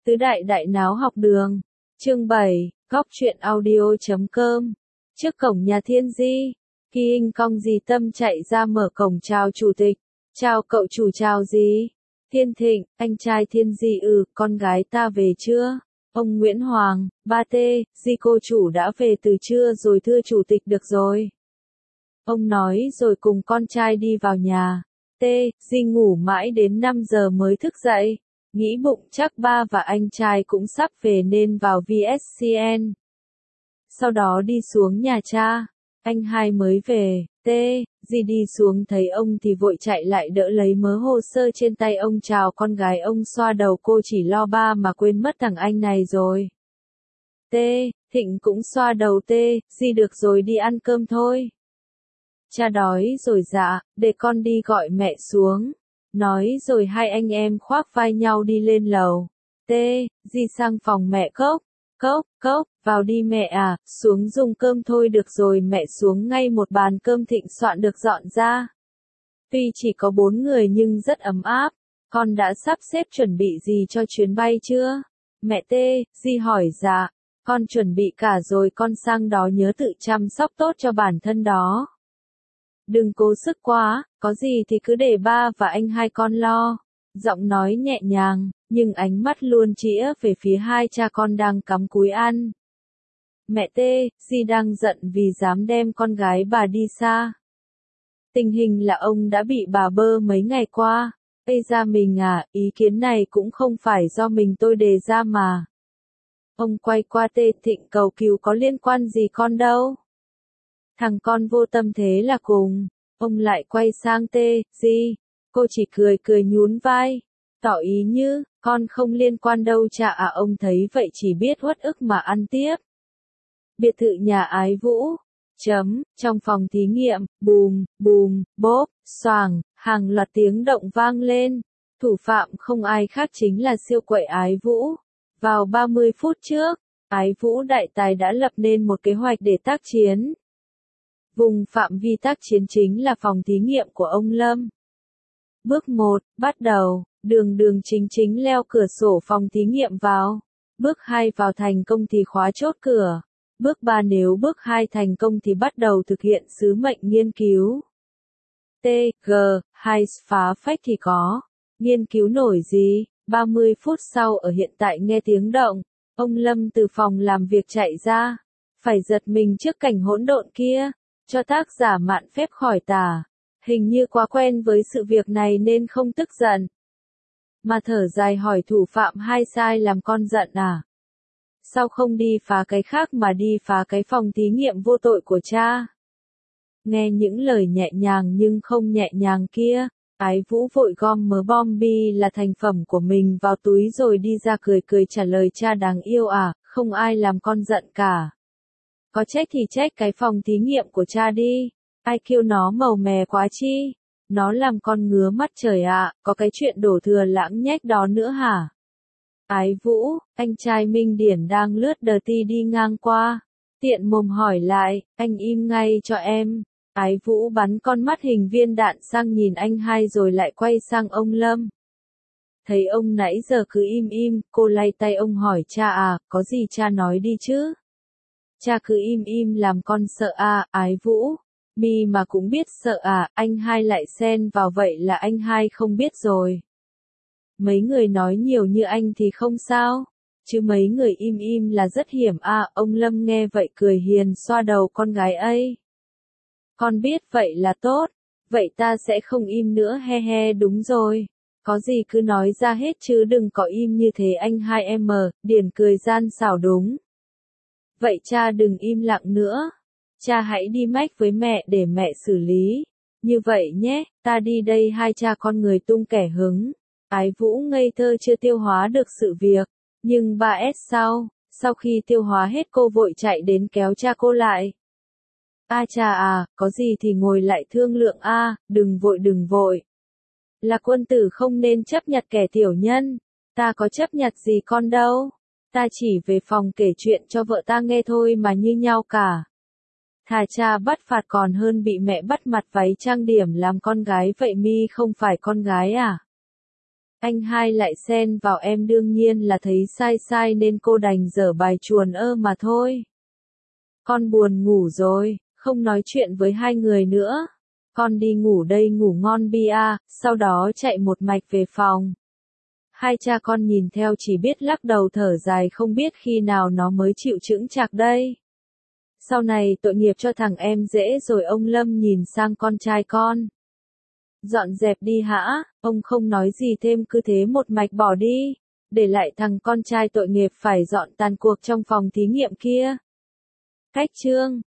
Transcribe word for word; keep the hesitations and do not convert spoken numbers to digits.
Tứ đại đại náo học đường. Chương bảy, góc truyện audio chấm com. Trước cổng nhà Thiên Di, Kỳ Hình cong dì Tâm chạy ra mở cổng chào chủ tịch. Chào cậu chủ, chào gì? Thiên Thịnh, anh trai Thiên Di. Ừ, con gái ta về chưa? Ông Nguyễn Hoàng, ba tê, Di cô chủ đã về từ trưa rồi thưa chủ tịch. Được rồi. Ông nói rồi cùng con trai đi vào nhà. T, Di ngủ mãi đến năm giờ mới thức dậy. Nghĩ bụng chắc ba và anh trai cũng sắp về nên vào vê ét xê en. Sau đó đi xuống nhà cha. Anh hai mới về. T, Di đi xuống thấy ông thì vội chạy lại đỡ lấy mớ hồ sơ trên tay ông. Chào con gái. Ông xoa đầu. Cô chỉ lo ba mà quên mất thằng anh này rồi. T, Thịnh cũng xoa đầu. T, Di được rồi, đi ăn cơm thôi. Cha đói rồi. Dạ, để con đi gọi mẹ xuống. Nói rồi hai anh em khoác vai nhau đi lên lầu. T, Di sang phòng mẹ. Cốc, cốc, cốc, vào đi mẹ à, xuống dùng cơm thôi. Được rồi mẹ. Xuống ngay. Một bàn cơm thịnh soạn được dọn ra. Tuy chỉ có bốn người nhưng rất ấm áp. Con đã sắp xếp chuẩn bị gì cho chuyến bay chưa? Mẹ T, Di hỏi. Dạ, con chuẩn bị cả rồi. Con sang đó nhớ tự chăm sóc tốt cho bản thân đó. Đừng cố sức quá, có gì thì cứ để ba và anh hai con lo. Giọng nói nhẹ nhàng, nhưng ánh mắt luôn chĩa về phía hai cha con đang cắm cúi ăn. Mẹ T, Di đang giận vì dám đem con gái bà đi xa. Tình hình là ông đã bị bà bơ mấy ngày qua. Ây ra mình à, ý kiến này cũng không phải do mình tôi đề ra mà. Ông quay qua T, Thịnh cầu cứu. Có liên quan gì con đâu. Thằng con vô tâm thế là cùng. Ông lại quay sang T, Di. Cô chỉ cười cười nhún vai. Tỏ ý như, con không liên quan đâu cha à. Ông thấy vậy chỉ biết uất ức mà ăn tiếp. Biệt thự nhà Ái Vũ. Chấm, trong phòng thí nghiệm, bùm, bùm, bốp, xoàng, hàng loạt tiếng động vang lên. Thủ phạm không ai khác chính là siêu quậy Ái Vũ. Vào ba mươi phút trước, Ái Vũ đại tài đã lập nên một kế hoạch để tác chiến. Vùng phạm vi tác chiến chính là phòng thí nghiệm của ông Lâm. Bước một, bắt đầu, đường đường chính chính leo cửa sổ phòng thí nghiệm vào. Bước hai, vào thành công thì khóa chốt cửa. Bước ba, nếu bước hai thành công thì bắt đầu thực hiện sứ mệnh nghiên cứu. T, G, hai, phá phách thì có. Nghiên cứu nổi gì? ba mươi phút sau ở hiện tại nghe tiếng động, ông Lâm từ phòng làm việc chạy ra. Phải giật mình trước cảnh hỗn độn kia. Cho tác giả mạn phép khỏi tả. Hình như quá quen với sự việc này nên không tức giận. Mà thở dài hỏi thủ phạm hai sai làm con giận à? Sao không đi phá cái khác mà đi phá cái phòng thí nghiệm vô tội của cha? Nghe những lời nhẹ nhàng nhưng không nhẹ nhàng kia, Ái Vũ vội gom mớ bom bi là thành phẩm của mình vào túi rồi đi ra cười cười trả lời. Cha đáng yêu à, không ai làm con giận cả. Có trách thì trách cái phòng thí nghiệm của cha đi. Ai kêu nó màu mè quá chi? Nó làm con ngứa mắt trời ạ. Có cái chuyện đổ thừa lãng nhách đó nữa hả? Ái Vũ, anh trai Minh Điển đang lướt đờ ti đi ngang qua. Tiện mồm hỏi lại, anh im ngay cho em. Ái Vũ bắn con mắt hình viên đạn sang nhìn anh hai rồi lại quay sang ông Lâm. Thấy ông nãy giờ cứ im im, cô lay tay ông hỏi. Cha à, có gì cha nói đi chứ? Cha cứ im im làm con sợ à. Ái Vũ, mi mà cũng biết sợ à? Anh hai lại xen vào. Vậy là anh hai không biết rồi. Mấy người nói nhiều như anh thì không sao, chứ mấy người im im là rất hiểm à. Ông Lâm nghe vậy cười hiền xoa đầu con gái ấy. Con biết vậy là tốt, vậy ta sẽ không im nữa. He he, đúng rồi. Có gì cứ nói ra hết chứ đừng có im như thế anh hai em. Điển cười gian xảo. Đúng. Vậy cha đừng im lặng nữa. Cha hãy đi mách với mẹ để mẹ xử lý. Như vậy nhé, ta đi đây. Hai cha con người tung kẻ hứng. Ái Vũ ngây thơ chưa tiêu hóa được sự việc. Nhưng ba S sau, sau khi tiêu hóa hết cô vội chạy đến kéo cha cô lại. A cha à, có gì thì ngồi lại thương lượng a, à, đừng vội đừng vội. Là quân tử không nên chấp nhặt kẻ tiểu nhân. Ta có chấp nhặt gì con đâu. Ta chỉ về phòng kể chuyện cho vợ ta nghe thôi mà như nhau cả. Thà cha bắt phạt còn hơn bị mẹ bắt mặt váy trang điểm làm con gái. Vậy mi không phải con gái à? Anh hai lại xen vào em đương nhiên là thấy sai sai nên cô đành dở bài chuồn ơ mà thôi. Con buồn ngủ rồi, không nói chuyện với hai người nữa. Con đi ngủ đây ngủ ngon bia, sau đó chạy một mạch về phòng. Hai cha con nhìn theo chỉ biết lắc đầu thở dài không biết khi nào nó mới chịu chững chạc đây. Sau này tội nghiệp cho thằng em dễ rồi ông Lâm nhìn sang con trai con. Dọn dẹp đi hả, ông không nói gì thêm cứ thế một mạch bỏ đi, để lại thằng con trai tội nghiệp phải dọn tàn cuộc trong phòng thí nghiệm kia. Cách chương